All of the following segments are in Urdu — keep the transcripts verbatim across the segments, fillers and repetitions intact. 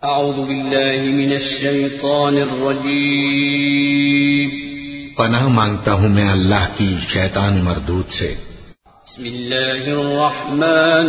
اعوذ باللہ من الشیطان الرجیم پناہ مانگتا ہوں میں اللہ کی شیطان مردود سے۔ بسم اللہ الرحمن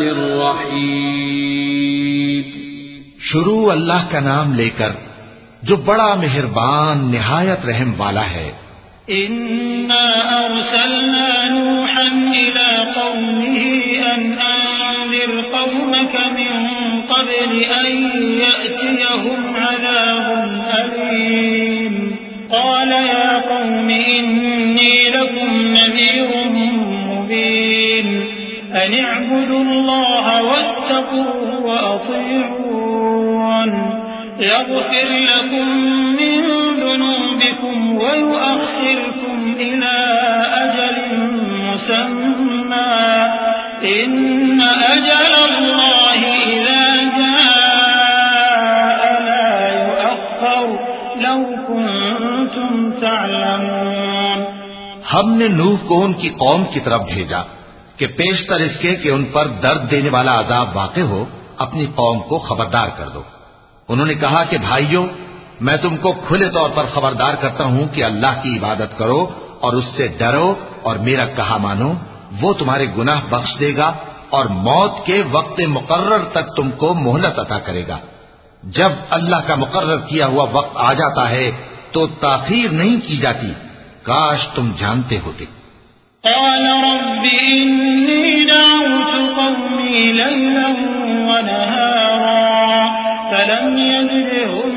الرحیم شروع اللہ کا نام لے کر جو بڑا مہربان نہایت رحم والا ہے۔ انا ارسلنا نوحا الى قومه ان انذر قومك من قبل ان يأتيهم عذاب أليم قال يا قوم إني لكم نذير مبين أن اعبدوا الله واتقوه وأطيعون يغفر لكم من ذنوبكم ويؤخركم إلى أجل مسمى إن أجل الله إذا جاء لا يؤخر لو كنتم تعلمون۔ ہم نے نوح کو ان کی قوم کی طرف بھیجا کہ پیشتر اس کے کہ ان پر درد دینے والا عذاب واقع ہو اپنی قوم کو خبردار کر دو۔ انہوں نے کہا کہ بھائیو، میں تم کو کھلے طور پر خبردار کرتا ہوں کہ اللہ کی عبادت کرو اور اس سے ڈرو اور میرا کہا مانو، وہ تمہارے گناہ بخش دے گا اور موت کے وقت مقرر تک تم کو مہلت عطا کرے گا۔ جب اللہ کا مقرر کیا ہوا وقت آ جاتا ہے تو تاخیر نہیں کی جاتی، کاش تم جانتے ہوتے۔ قال رب إني دعوت قومي ليلا ونهارا فلم يزدهم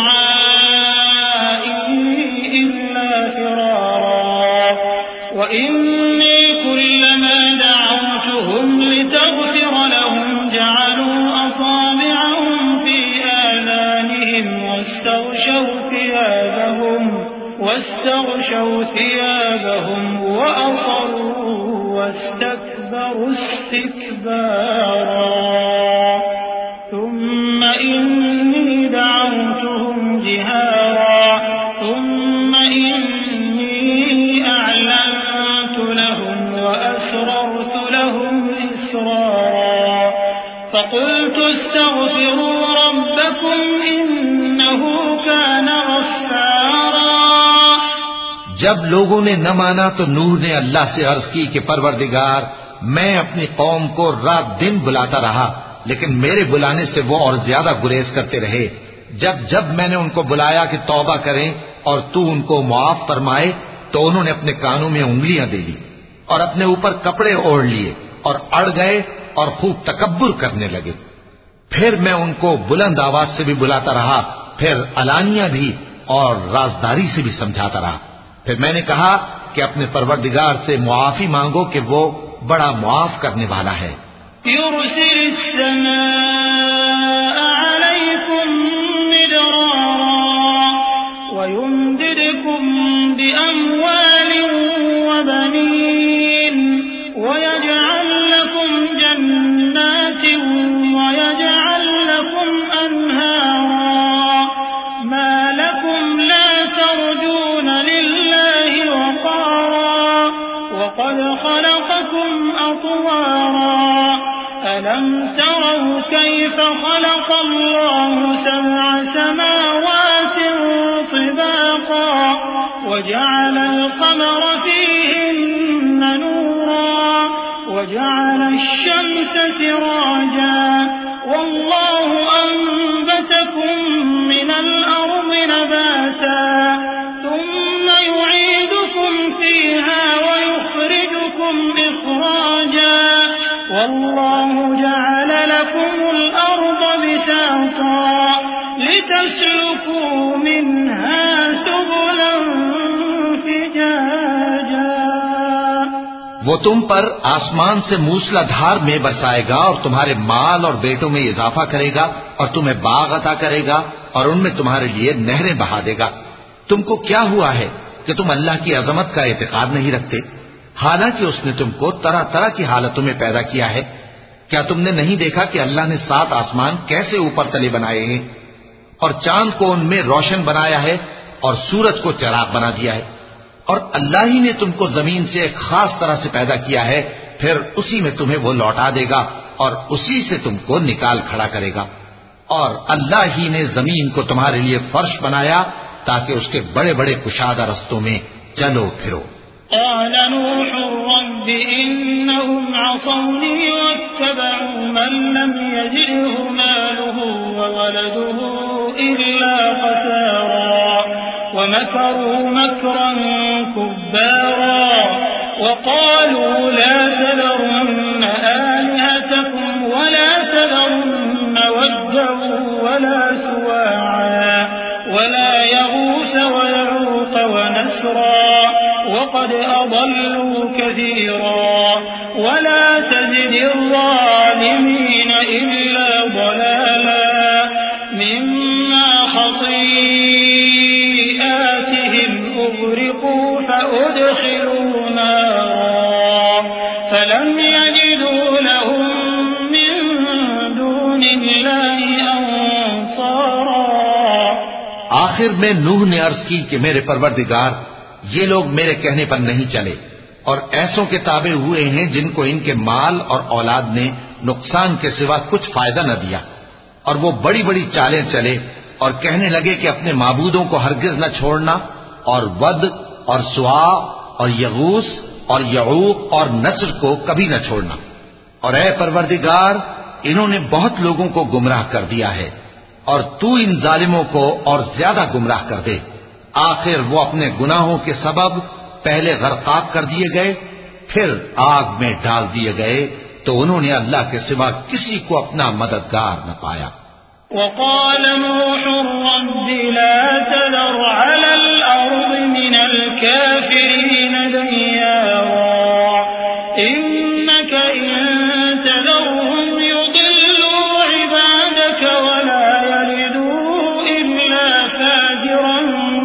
دعائي إلا فرارا وإني كلما دعوتهم لتغفر لهم جعلوا أصابعهم في آذانهم واستغشوا ثيابهم واستغشوا ثيابهم وأصروا واستكبروا استكبارا ثم إني دعوتهم جهارا ثم إني أعلنت لهم وأسررت لهم إسرارا فقلت استغفروا ربكم إنه كان غفارا۔ جب لوگوں نے نہ مانا تو نوح نے اللہ سے عرض کی کہ پروردگار، میں اپنی قوم کو رات دن بلاتا رہا لیکن میرے بلانے سے وہ اور زیادہ گریز کرتے رہے۔ جب جب میں نے ان کو بلایا کہ توبہ کریں اور تو ان کو معاف فرمائے تو انہوں نے اپنے کانوں میں انگلیاں دے لی اور اپنے اوپر کپڑے اوڑھ لیے اور اڑ گئے اور خوب تکبر کرنے لگے۔ پھر میں ان کو بلند آواز سے بھی بلاتا رہا، پھر علانیہ بھی اور رازداری سے بھی سمجھاتا رہا۔ پھر میں نے کہا کہ اپنے پروردگار سے معافی مانگو کہ وہ بڑا معاف کرنے والا ہے۔ يرسل السماء عليكم مدرارا ويمددكم بأموال وبنين ويجعل لكم جنات ويجعل لكم أنهارا ما لكم لا ترجون لله وقارا وقد خلقكم أطوارا ألم تروا كيف خلق الله سبع سماوات طباقا وجعل القمر فيهن نورا وجعل الشمس سراجا والله أنبتكم من الأرض نباتا ثم يعيدكم فيها ويخرجكم إخراجا والله جعل لكم الأرض بساطا لتسلكوا منها سبلا فجاجا۔ وہ تم پر آسمان سے موسلا دھار میں برسائے گا اور تمہارے مال اور بیٹوں میں اضافہ کرے گا اور تمہیں باغ عطا کرے گا اور ان میں تمہارے لیے نہریں بہا دے گا۔ تم کو کیا ہوا ہے کہ تم اللہ کی عظمت کا اعتقاد نہیں رکھتے، حالانکہ اس نے تم کو طرح طرح کی حالتوں میں پیدا کیا ہے؟ کیا تم نے نہیں دیکھا کہ اللہ نے سات آسمان کیسے اوپر تلے بنائے ہیں اور چاند کو ان میں روشن بنایا ہے اور سورج کو چراغ بنا دیا ہے؟ اور اللہ ہی نے تم کو زمین سے ایک خاص طرح سے پیدا کیا ہے، پھر اسی میں تمہیں وہ لوٹا دے گا اور اسی سے تم کو نکال کھڑا کرے گا۔ اور اللہ ہی نے زمین کو تمہارے لیے فرش بنایا تاکہ اس کے بڑے بڑے کشادہ رستوں میں چلو پھرو. قال نوح رب إنهم عصوني واتبعوا من لم يزده ماله وولده إلا خسارا ومكروا مكرا كبارا وقالوا لا تذرن آلهتكم ولا تذرن ودا ولا سواعا ولا يغوث ويعوق ونسرا وقد أضلوا كثيرا ولا تزد الظالمين إلا ضلالا مما خطيئاتهم أغرقوا فأدخلوا نارا فلم يجدوا لهم من دون الله أنصارا. آخر میں نوح نے عرض کی کہ میرے پروردگار یہ لوگ میرے کہنے پر نہیں چلے اور ایسوں کے تابع ہوئے ہیں جن کو ان کے مال اور اولاد نے نقصان کے سوا کچھ فائدہ نہ دیا، اور وہ بڑی بڑی چالیں چلے اور کہنے لگے کہ اپنے معبودوں کو ہرگز نہ چھوڑنا، اور ود اور سوا اور یغوث اور یعوق اور نصر کو کبھی نہ چھوڑنا. اور اے پروردگار انہوں نے بہت لوگوں کو گمراہ کر دیا ہے، اور تو ان ظالموں کو اور زیادہ گمراہ کر دے. آخر وہ اپنے گناہوں کے سبب پہلے غرقاب کر دیے گئے، پھر آگ میں ڈال دیے گئے، تو انہوں نے اللہ کے سوا کسی کو اپنا مددگار نہ پایا. وقال نوح رب لا تذر على الأرض من الكافرين ديارا إنك إن تذرهم يضلوا عبادك ولا يلدوا إلا فاجرا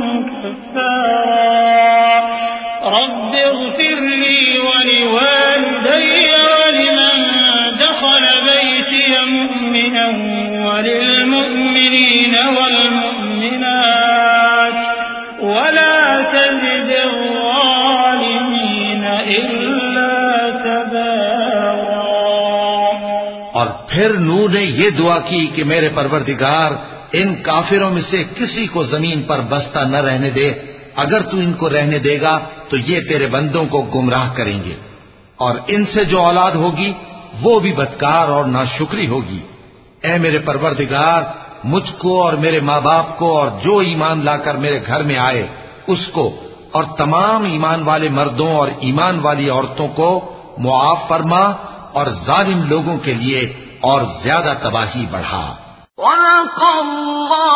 كفارا رب اغفر لي ولوالدي ولمن دخل بيتي مؤمنا وللمؤمنين والمؤمنات ولا تزد الظالمين إلا تبارا. اور پھر نوح نے یہ دعا کی کہ میرے پروردگار ان کافروں میں سے کسی کو زمین پر بستہ نہ رہنے دے، اگر تو ان کو رہنے دے گا تو یہ تیرے بندوں کو گمراہ کریں گے، اور ان سے جو اولاد ہوگی وہ بھی بدکار اور ناشکری ہوگی. اے میرے پروردگار مجھ کو اور میرے ماں باپ کو اور جو ایمان لا کر میرے گھر میں آئے اس کو اور تمام ایمان والے مردوں اور ایمان والی عورتوں کو معاف فرما، اور ظالم لوگوں کے لیے اور زیادہ تباہی بڑھا. وَلَقَ اللَّهُ